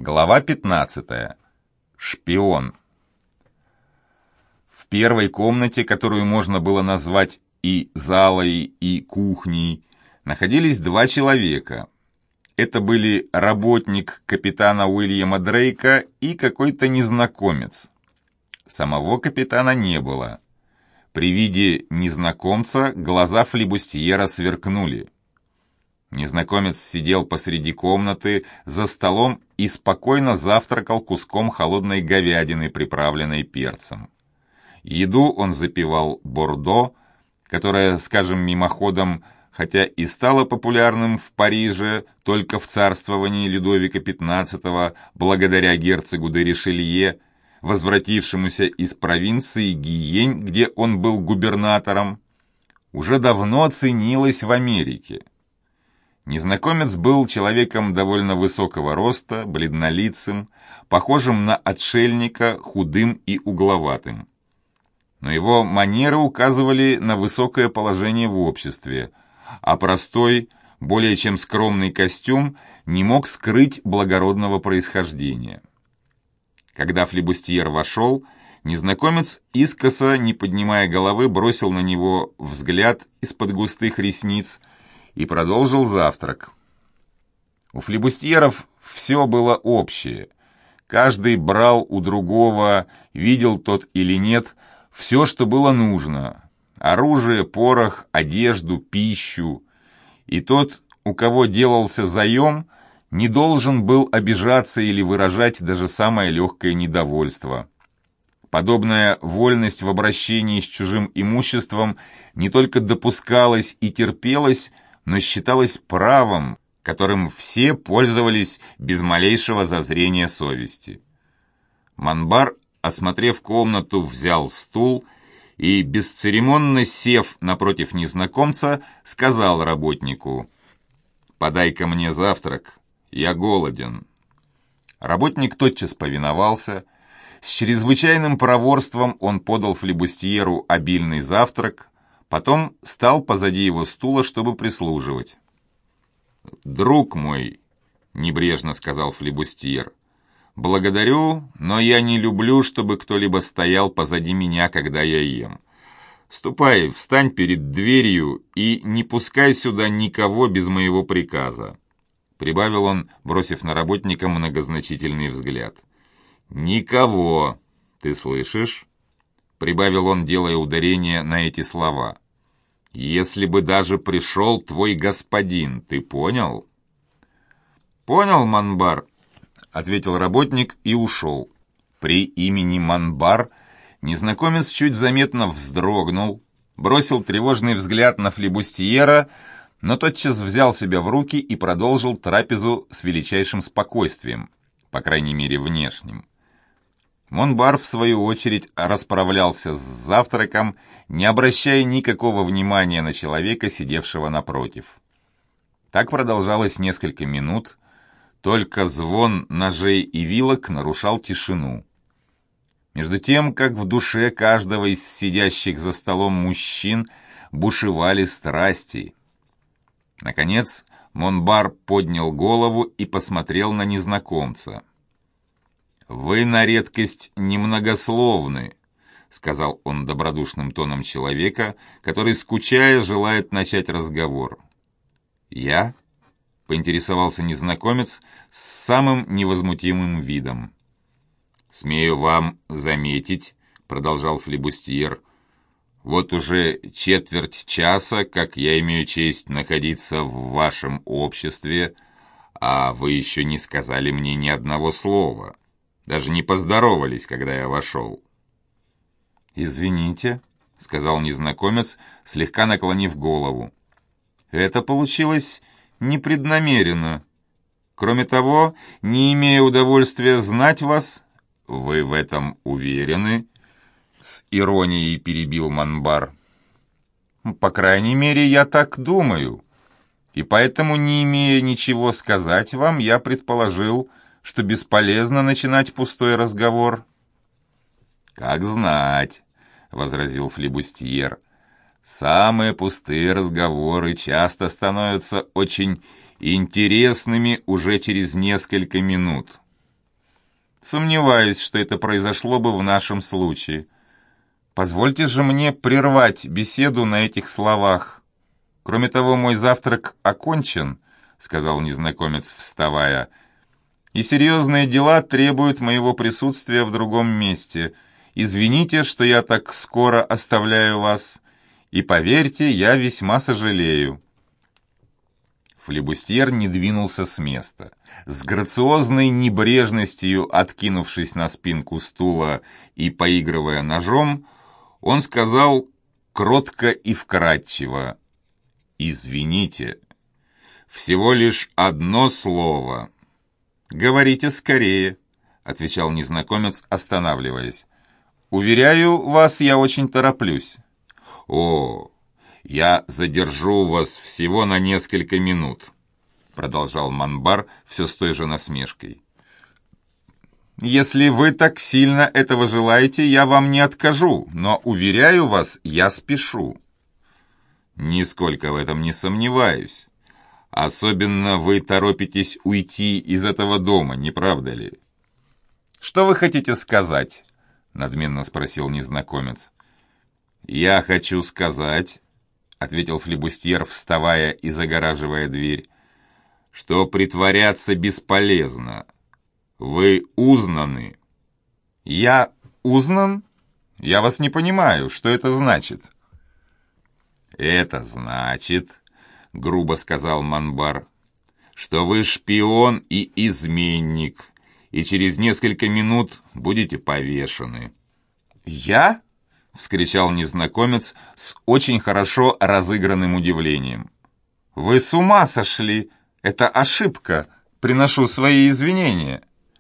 Глава 15. Шпион. В первой комнате, которую можно было назвать и залой, и кухней, находились два человека. Это были работник капитана Уильяма Дрейка и какой-то незнакомец. Самого капитана не было. При виде незнакомца глаза флибустьера сверкнули. Незнакомец сидел посреди комнаты за столом и спокойно завтракал куском холодной говядины, приправленной перцем. Еду он запивал бордо, которое, скажем мимоходом, хотя и стало популярным в Париже только в царствовании Людовика XV благодаря герцогу де Ришелье, возвратившемуся из провинции Гиень, где он был губернатором, уже давно ценилось в Америке. Незнакомец был человеком довольно высокого роста, бледнолицым, похожим на отшельника, худым и угловатым. Но его манеры указывали на высокое положение в обществе, а простой, более чем скромный костюм не мог скрыть благородного происхождения. Когда флибустьер вошел, незнакомец искоса, не поднимая головы, бросил на него взгляд из-под густых ресниц и продолжил завтрак. У флибустьеров все было общее. Каждый брал у другого, видел тот или нет, все, что было нужно. Оружие, порох, одежду, пищу. И тот, у кого делался заем, не должен был обижаться или выражать даже самое легкое недовольство. Подобная вольность в обращении с чужим имуществом не только допускалась и терпелась, но считалось правом, которым все пользовались без малейшего зазрения совести. Монбар, осмотрев комнату, взял стул и, бесцеремонно сев напротив незнакомца, сказал работнику: «Подай-ка мне завтрак, я голоден». Работник тотчас повиновался. С чрезвычайным проворством он подал флибустьеру обильный завтрак, потом стал позади его стула, чтобы прислуживать. «Друг мой», — небрежно сказал флибустьер, — «благодарю, но я не люблю, чтобы кто-либо стоял позади меня, когда я ем. Ступай, встань перед дверью и не пускай сюда никого без моего приказа», — прибавил он, бросив на работника многозначительный взгляд. «Никого, ты слышишь?» — прибавил он, делая ударение на эти слова. «Если бы даже пришел твой господин, ты понял?» «Понял, Монбар», — ответил работник и ушел. При имени Монбар незнакомец чуть заметно вздрогнул, бросил тревожный взгляд на флибустьера, но тотчас взял себя в руки и продолжил трапезу с величайшим спокойствием, по крайней мере внешним. Монбар, в свою очередь, расправлялся с завтраком, не обращая никакого внимания на человека, сидевшего напротив. Так продолжалось несколько минут, только звон ножей и вилок нарушал тишину. Между тем, как в душе каждого из сидящих за столом мужчин бушевали страсти. Наконец, Монбар поднял голову и посмотрел на незнакомца. «Вы на редкость немногословны», — сказал он добродушным тоном человека, который, скучая, желает начать разговор. «Я?» — поинтересовался незнакомец с самым невозмутимым видом. «Смею вам заметить», — продолжал флибустьер, — «вот уже четверть часа, как я имею честь находиться в вашем обществе, а вы еще не сказали мне ни одного слова. Даже не поздоровались, когда я вошел». «Извините», — сказал незнакомец, слегка наклонив голову. «Это получилось непреднамеренно. Кроме того, не имея удовольствия знать вас...» «Вы в этом уверены?» — с иронией перебил Монбар. «По крайней мере, я так думаю. И поэтому, не имея ничего сказать вам, я предположил, что бесполезно начинать пустой разговор». «Как знать», — возразил флибустьер. «Самые пустые разговоры часто становятся очень интересными уже через несколько минут. Сомневаюсь, что это произошло бы в нашем случае. Позвольте же мне прервать беседу на этих словах. Кроме того, мой завтрак окончен, сказал незнакомец, вставая, и серьезные дела требуют моего присутствия в другом месте. Извините, что я так скоро оставляю вас, и поверьте, я весьма сожалею. Флибустьер не двинулся с места. С грациозной небрежностью, откинувшись на спинку стула и поигрывая ножом, он сказал кротко и вкратчиво: «Извините, всего лишь одно слово». «Говорите скорее», — отвечал незнакомец, останавливаясь. «Уверяю вас, я очень тороплюсь». «О, я задержу вас всего на несколько минут», — продолжал Манбар все с той же насмешкой. «Если вы так сильно этого желаете, я вам не откажу, но, уверяю вас, я спешу». «Нисколько в этом не сомневаюсь. Особенно вы торопитесь уйти из этого дома, не правда ли?» «Что вы хотите сказать?» — надменно спросил незнакомец. «Я хочу сказать», — ответил флибустьер, вставая и загораживая дверь, «что притворяться бесполезно. Вы узнаны». «Я узнан? Я вас не понимаю. Что это значит?» «Это значит, — грубо сказал Манбар, — что вы шпион и изменник, и через несколько минут будете повешены». «Я?» — вскричал незнакомец с очень хорошо разыгранным удивлением. «Вы с ума сошли! Это ошибка! Приношу свои извинения!»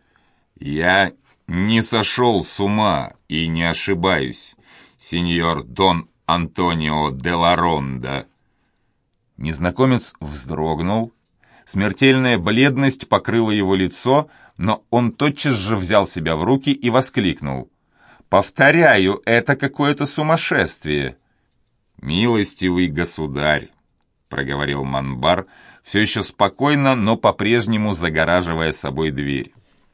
«Я не сошел с ума и не ошибаюсь, сеньор Дон Антонио де ла Ронда». Незнакомец вздрогнул. Смертельная бледность покрыла его лицо, но он тотчас же взял себя в руки и воскликнул: «Повторяю, это какое-то сумасшествие!» «Милостивый государь», — проговорил Манбар, все еще спокойно, но по-прежнему загораживая собой дверь,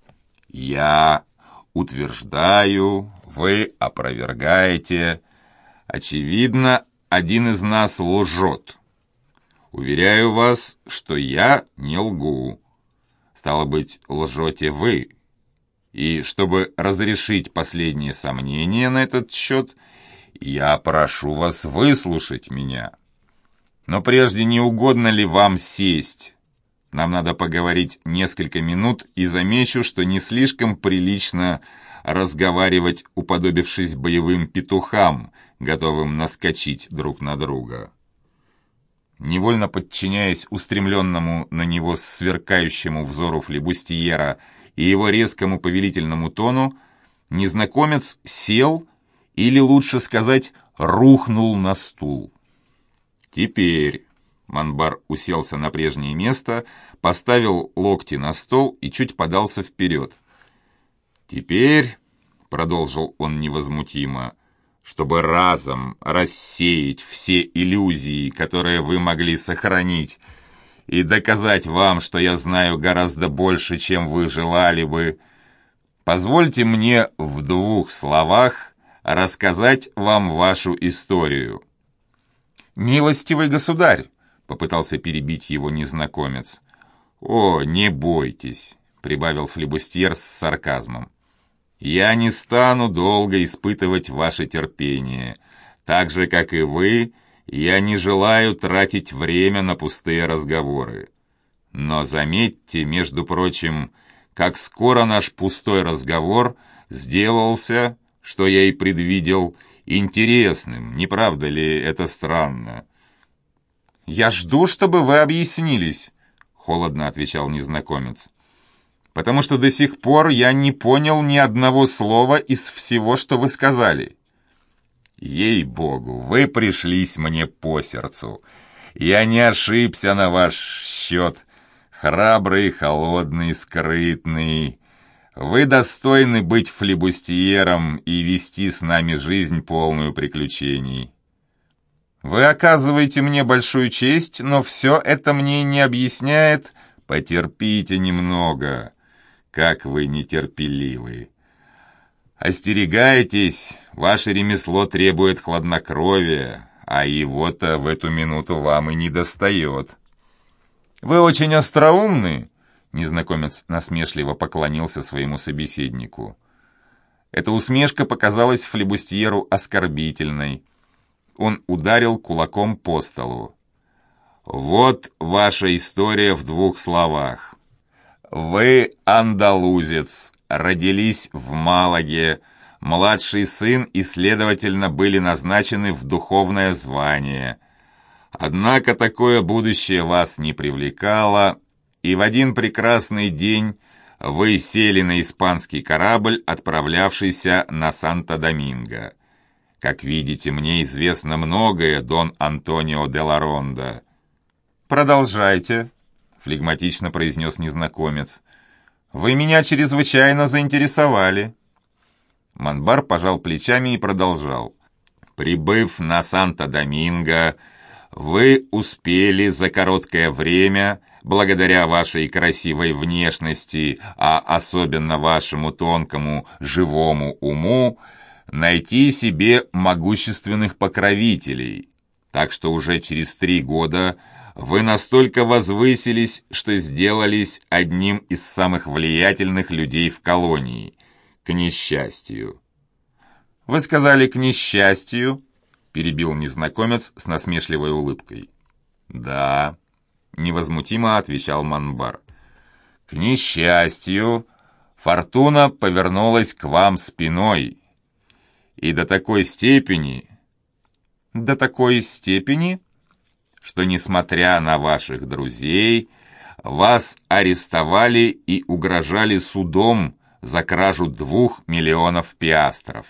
«я утверждаю, вы опровергаете. Очевидно, один из нас лжет. Уверяю вас, что я не лгу. Стало быть, лжете вы. И чтобы разрешить последние сомнения на этот счет, я прошу вас выслушать меня. Но прежде, не угодно ли вам сесть? Нам надо поговорить несколько минут, и замечу, что не слишком прилично разговаривать, уподобившись боевым петухам, готовым наскочить друг на друга». Невольно подчиняясь устремленному на него сверкающему взору флибустьера и его резкому повелительному тону, незнакомец сел, или лучше сказать, рухнул на стул. «Теперь...» — Манбар уселся на прежнее место, поставил локти на стол и чуть подался вперед. «Теперь...» — продолжил он невозмутимо, «чтобы разом рассеять все иллюзии, которые вы могли сохранить, и доказать вам, что я знаю гораздо больше, чем вы желали бы, позвольте мне в 2 словах рассказать вам вашу историю». «Милостивый государь», — попытался перебить его незнакомец. «О, не бойтесь», — прибавил флибустьер с сарказмом. «Я не стану долго испытывать ваше терпение. Так же, как и вы, я не желаю тратить время на пустые разговоры. Но заметьте, между прочим, как скоро наш пустой разговор сделался, что я и предвидел, интересным. Не правда ли это странно?» «Я жду, чтобы вы объяснились», — холодно отвечал незнакомец, «потому что до сих пор я не понял ни одного слова из всего, что вы сказали». «Ей-богу, вы пришлись мне по сердцу. Я не ошибся на ваш счет. Храбрый, холодный, скрытный. Вы достойны быть флибустьером и вести с нами жизнь, полную приключений. Вы оказываете мне большую честь, но все это мне не объясняет. Потерпите немного. Как вы нетерпеливы! Остерегайтесь, ваше ремесло требует хладнокровия, а его-то в эту минуту вам и не достает». «Вы очень остроумны», — незнакомец насмешливо поклонился своему собеседнику. Эта усмешка показалась флебустьеру оскорбительной. Он ударил кулаком по столу. «Вот ваша история в 2 словах. Вы андалузец, родились в Малаге, младший сын и, следовательно, были назначены в духовное звание. Однако такое будущее вас не привлекало, и в один прекрасный день вы сели на испанский корабль, отправлявшийся на Санто-Доминго. Как видите, мне известно многое, Дон Антонио де ла Ронда». «Продолжайте», — флегматично произнес незнакомец. «Вы меня чрезвычайно заинтересовали». Монбар пожал плечами и продолжал. «Прибыв на Санто-Доминго, вы успели за короткое время, благодаря вашей красивой внешности, а особенно вашему тонкому, живому уму, найти себе могущественных покровителей, так что уже через 3 года вы настолько возвысились, что сделались одним из самых влиятельных людей в колонии, к несчастью». «Вы сказали «к несчастью», — перебил незнакомец с насмешливой улыбкой. «Да», — невозмутимо отвечал Монбар. «К несчастью, фортуна повернулась к вам спиной, и до такой степени...» «До такой степени?» «Что, несмотря на ваших друзей, вас арестовали и угрожали судом за кражу 2 миллионов пиастров.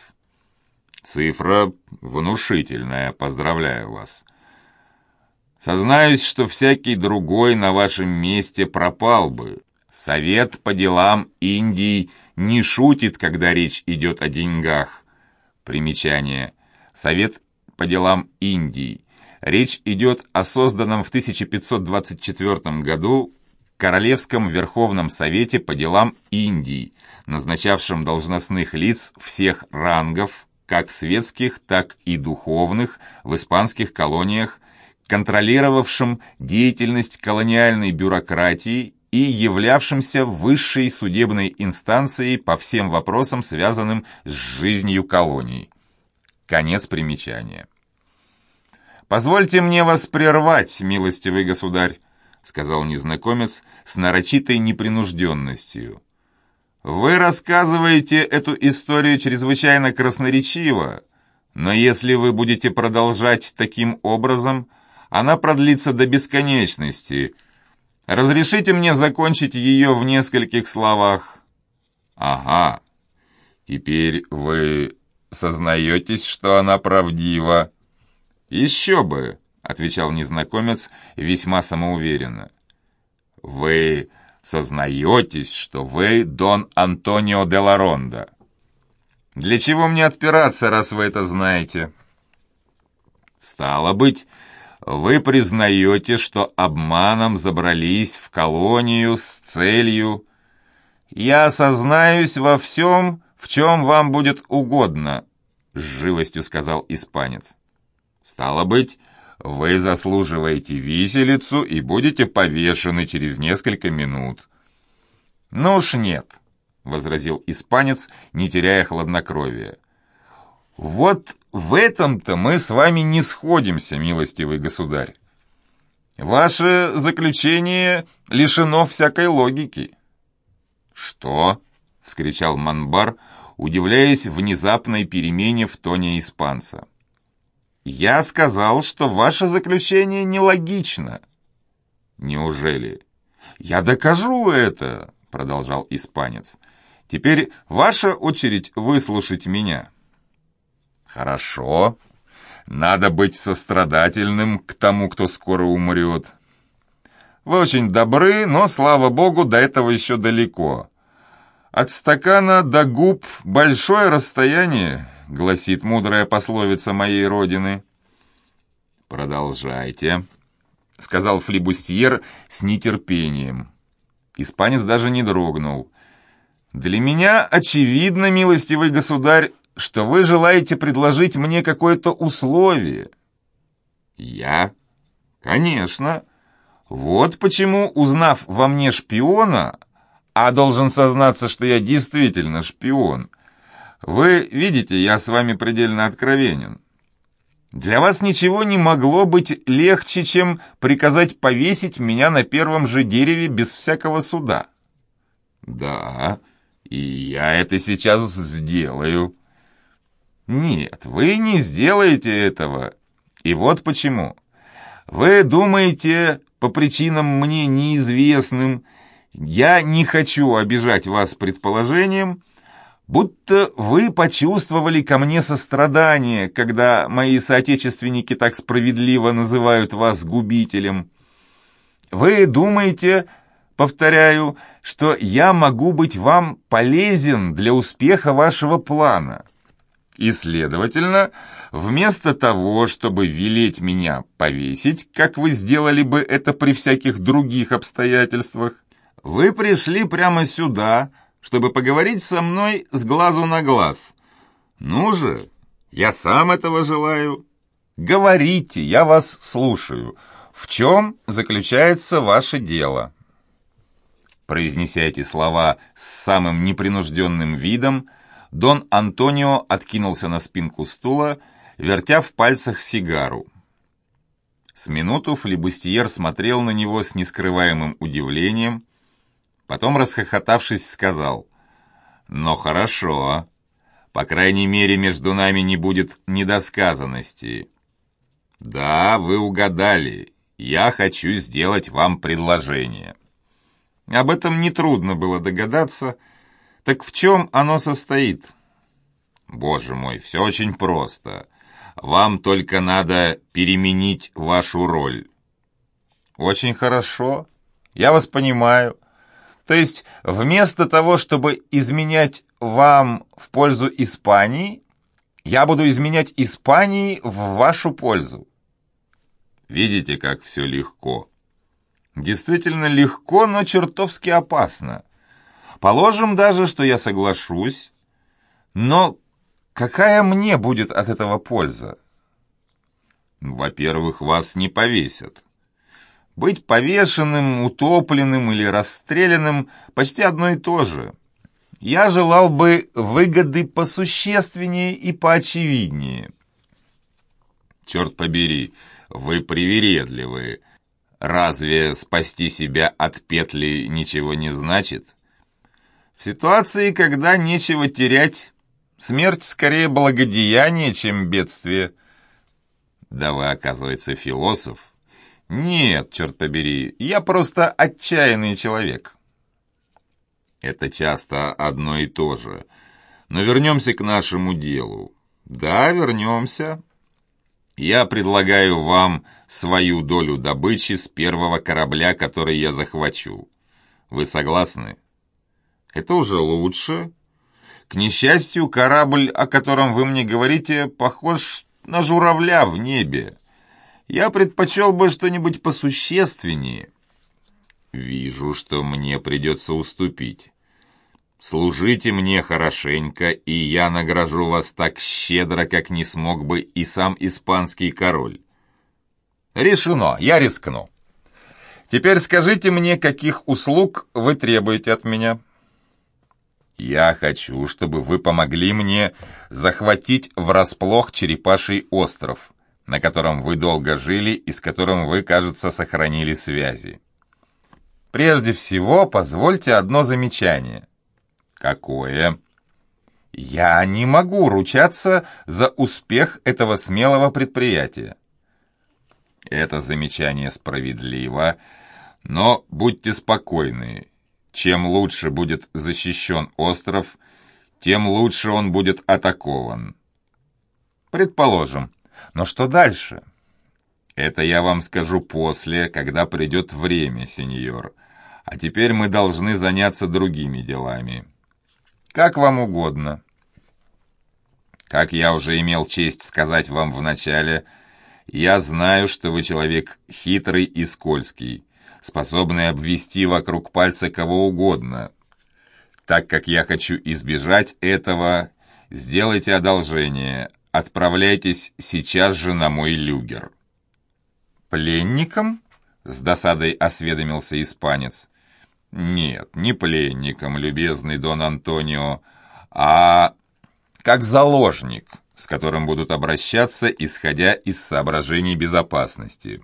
Цифра внушительная, поздравляю вас. Сознаюсь, что всякий другой на вашем месте пропал бы. Совет по делам Индии не шутит, когда речь идет о деньгах». Примечание. Совет по делам Индии. Речь идет о созданном в 1524 году Королевском Верховном Совете по делам Индии, назначавшем должностных лиц всех рангов, как светских, так и духовных, в испанских колониях, контролировавшим деятельность колониальной бюрократии и являвшимся высшей судебной инстанцией по всем вопросам, связанным с жизнью колоний. Конец примечания. «Позвольте мне вас прервать, милостивый государь», — сказал незнакомец с нарочитой непринужденностью. «Вы рассказываете эту историю чрезвычайно красноречиво, но если вы будете продолжать таким образом, она продлится до бесконечности. Разрешите мне закончить ее в нескольких словах». «Ага, теперь вы сознаетесь, что она правдива?» «Еще бы», — отвечал незнакомец весьма самоуверенно. «Вы сознаетесь, что вы Дон Антонио де ла Ронда?» «Для чего мне отпираться, раз вы это знаете?» «Стало быть, вы признаете, что обманом забрались в колонию с целью...» «Я сознаюсь во всем, в чем вам будет угодно», — с живостью сказал испанец. «Стало быть, вы заслуживаете виселицу и будете повешены через несколько минут». «Ну уж нет», — возразил испанец, не теряя хладнокровия. «Вот в этом-то мы с вами не сходимся, милостивый государь. Ваше заключение лишено всякой логики». «Что?» — вскричал Монбар, удивляясь внезапной перемене в тоне испанца. «Я сказал, что ваше заключение нелогично». «Неужели?» «Я докажу это», — продолжал испанец. «Теперь ваша очередь выслушать меня». «Хорошо. Надо быть сострадательным к тому, кто скоро умрет». «Вы очень добры, но, слава богу, до этого еще далеко. От стакана до губ большое расстояние», — гласит мудрая пословица моей родины. «Продолжайте», — сказал флибустьер с нетерпением. Испанец даже не дрогнул. Для меня очевидно, милостивый государь, что вы желаете предложить мне какое-то условие. Я? Конечно. Вот почему, узнав во мне шпиона, а должен сознаться, что я действительно шпион, вы видите, я с вами предельно откровенен. Для вас ничего не могло быть легче, чем приказать повесить меня на первом же дереве без всякого суда. Да, и я это сейчас сделаю. Нет, вы не сделаете этого. И вот почему. Вы думаете, по причинам мне неизвестным, я не хочу обижать вас предположением, будто вы почувствовали ко мне сострадание, когда мои соотечественники так справедливо называют вас губителем. Вы думаете, повторяю, что я могу быть вам полезен для успеха вашего плана. И, следовательно, вместо того, чтобы велеть меня повесить, как вы сделали бы это при всяких других обстоятельствах, вы пришли прямо сюда, чтобы поговорить со мной с глазу на глаз. Ну же, я сам этого желаю. Говорите, я вас слушаю. В чем заключается ваше дело?» Произнеся эти слова с самым непринужденным видом, Дон Антонио откинулся на спинку стула, вертя в пальцах сигару. С минуту флибустьер смотрел на него с нескрываемым удивлением, потом, расхохотавшись, сказал: «Но хорошо, по крайней мере, между нами не будет недосказанности. Да, вы угадали, я хочу сделать вам предложение». Об этом нетрудно было догадаться. Так в чем оно состоит? Боже мой, все очень просто. Вам только надо переменить вашу роль. Очень хорошо, я вас понимаю. То есть вместо того, чтобы изменять вам в пользу Испании, я буду изменять Испании в вашу пользу. Видите, как все легко? Действительно легко, но чертовски опасно. Положим даже, что я соглашусь, но какая мне будет от этого польза? Во-первых, вас не повесят. Быть повешенным, утопленным или расстрелянным почти одно и то же. Я желал бы выгоды посущественнее и поочевиднее. Черт побери, вы привередливы. Разве спасти себя от петли ничего не значит? В ситуации, когда нечего терять, смерть скорее благодеяние, чем бедствие. Да вы, оказывается, философ. Нет, черт побери, я просто отчаянный человек. Это часто одно и то же. Но вернемся к нашему делу. Да, вернемся. Я предлагаю вам свою долю добычи с первого корабля, который я захвачу. Вы согласны? Это уже лучше. К несчастью, корабль, о котором вы мне говорите, похож на журавля в небе. Я предпочел бы что-нибудь посущественнее. Вижу, что мне придется уступить. Служите мне хорошенько, и я награжу вас так щедро, как не смог бы и сам испанский король. Решено, я рискну. Теперь скажите мне, каких услуг вы требуете от меня? Я хочу, чтобы вы помогли мне захватить врасплох Черепаший остров, на котором вы долго жили и с которым вы, кажется, сохранили связи. Прежде всего, позвольте одно замечание. Какое? Я не могу ручаться за успех этого смелого предприятия. Это замечание справедливо, но будьте спокойны. Чем лучше будет защищен остров, тем лучше он будет атакован. Предположим. Но что дальше? Это я вам скажу после, когда придет время, сеньор. А теперь мы должны заняться другими делами. Как вам угодно. Как я уже имел честь сказать вам вначале, я знаю, что вы человек хитрый и скользкий, способный обвести вокруг пальца кого угодно. Так как я хочу избежать этого, сделайте одолжение, отправляйтесь сейчас же на мой люгер». «Пленником?» — с досадой осведомился испанец. «Нет, не пленником, любезный Дон Антонио, а как заложник, с которым будут обращаться, исходя из соображений безопасности».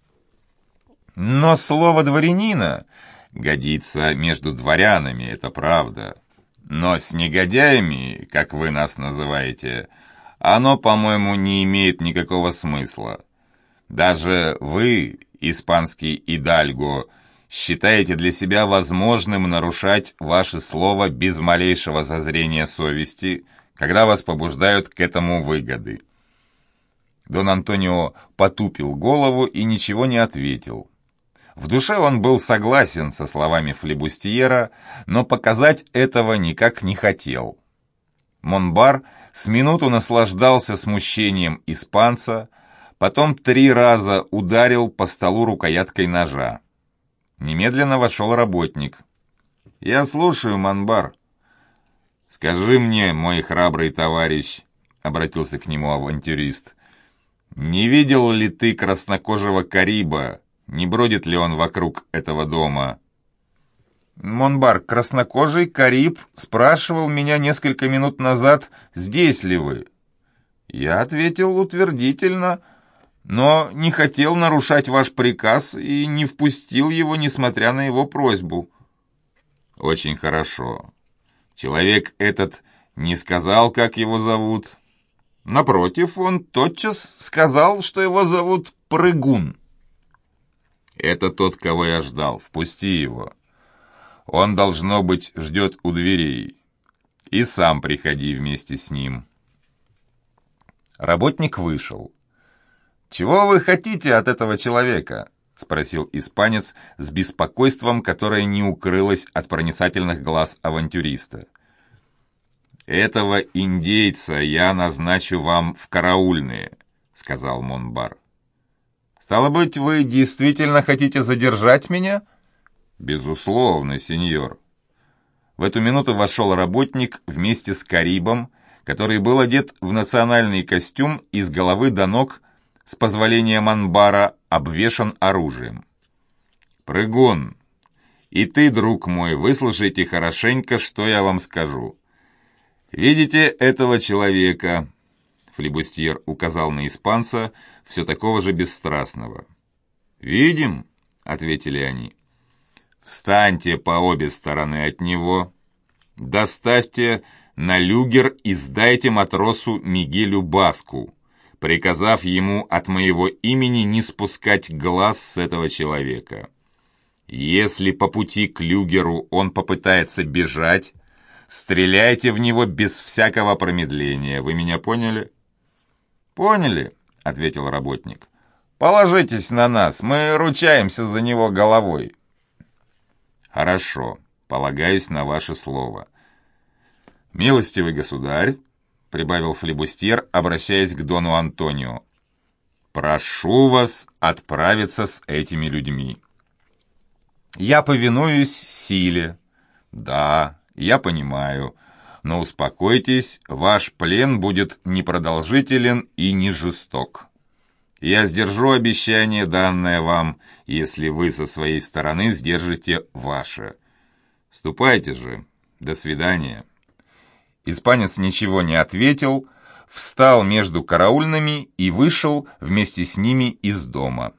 «Но слово дворянина...» «Годится между дворянами, это правда. Но с негодяями, как вы нас называете, оно, по-моему, не имеет никакого смысла. Даже вы, испанский идальго, считаете для себя возможным нарушать ваше слово без малейшего зазрения совести, когда вас побуждают к этому выгоды». Дон Антонио потупил голову и ничего не ответил. В душе он был согласен со словами флебустьера, но показать этого никак не хотел. Монбар с минуту наслаждался смущением испанца, потом 3 раза ударил по столу рукояткой ножа. Немедленно вошел работник. «Я слушаю, Монбар». «Скажи мне, мой храбрый товарищ», — обратился к нему авантюрист, «не видел ли ты краснокожего Кариба? Не бродит ли он вокруг этого дома?» «Монбар, краснокожий Кариб спрашивал меня несколько минут назад, здесь ли вы?» Я ответил утвердительно, но не хотел нарушать ваш приказ и не впустил его, несмотря на его просьбу. «Очень хорошо. Человек этот не сказал, как его зовут?» «Напротив, он тотчас сказал, что его зовут Прыгун». «Это тот, кого я ждал. Впусти его. Он, должно быть, ждет у дверей. И сам приходи вместе с ним». Работник вышел. «Чего вы хотите от этого человека?» — спросил испанец с беспокойством, которое не укрылось от проницательных глаз авантюриста. «Этого индейца я назначу вам в караульные», — сказал Монбар. «Стало быть, вы действительно хотите задержать меня?» «Безусловно, сеньор». В эту минуту вошел работник вместе с Карибом, который был одет в национальный костюм и с головы до ног, с позволения Монбара, обвешан оружием. «Прыгун, и ты, друг мой, выслушайте хорошенько, что я вам скажу. Видите этого человека?» Флибустьер указал на испанца, все такого же бесстрастного. «Видим», — ответили они. «Встаньте по обе стороны от него, доставьте на люгер и сдайте матросу Мигелю Баску, приказав ему от моего имени не спускать глаз с этого человека. Если по пути к люгеру он попытается бежать, стреляйте в него без всякого промедления. Вы меня поняли?» «Поняли», — ответил работник. «Положитесь на нас, мы ручаемся за него головой». «Хорошо, полагаюсь на ваше слово». «Милостивый государь», — прибавил флибустьер, обращаясь к дону Антонио, «прошу вас отправиться с этими людьми». «Я повинуюсь силе». «Да, я понимаю, но успокойтесь, ваш плен будет непродолжителен и не жесток. Я сдержу обещание, данное вам, если вы со своей стороны сдержите ваше. Ступайте же, до свидания». Испанец ничего не ответил, встал между караульными и вышел вместе с ними из дома.